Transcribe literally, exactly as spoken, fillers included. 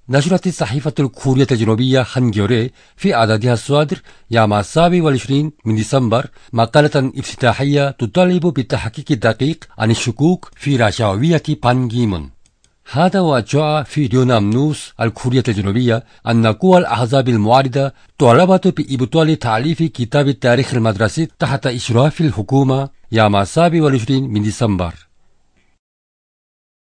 نشرت الصحيفة الكورية الجنوبية هانجيوري في عددها الصادر يوم السابع والعشرين من ديسمبر مقالة افتتاحية تطالب بالتحقيق الدقيق عن الشكوك في رشاوية بان كي مون. هذا وجاء في ريونام نوس الكورية الجنوبية أن قوى الأحزاب المعارضة طالبت بإبطال تأليف كتاب التاريخ المدرسي تحت إشراف الحكومة يوم السابع والعشرين من ديسمبر.